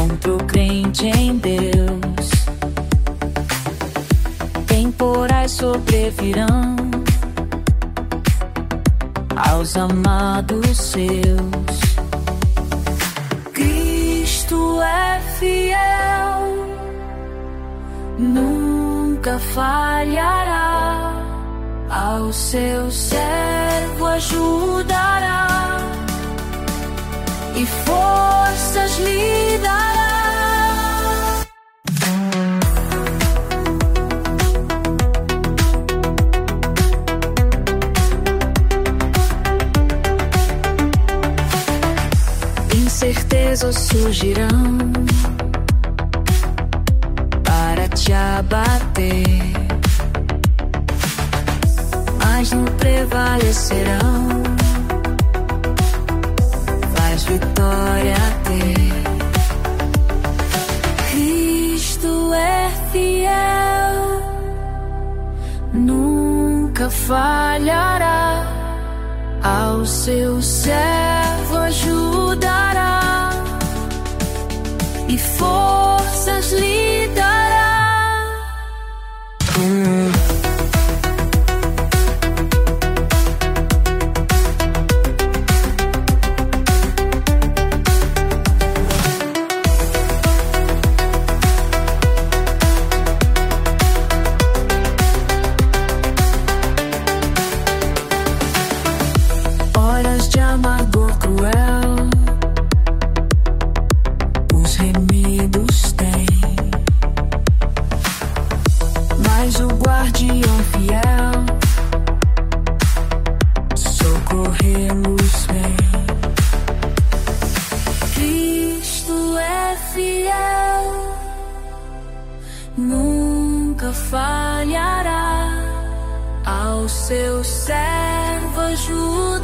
pro crente em Deus. Temporais sobrevirão aos amados seus. Cristo é fiel, nunca falhará, ao seu servo ajudará e forças lhe dará. Incertezas surgirão para te abater, mas não prevalecerão. Faz vitória ter. Cristo é fiel, nunca falhará, ao seu servo ajudará e forças lhe dará. Horas de amargor cruel os remidos têm, mas o guardião fiel socorrê-los vem. Cristo é fiel, nunca falhará, ao seu servo ajudará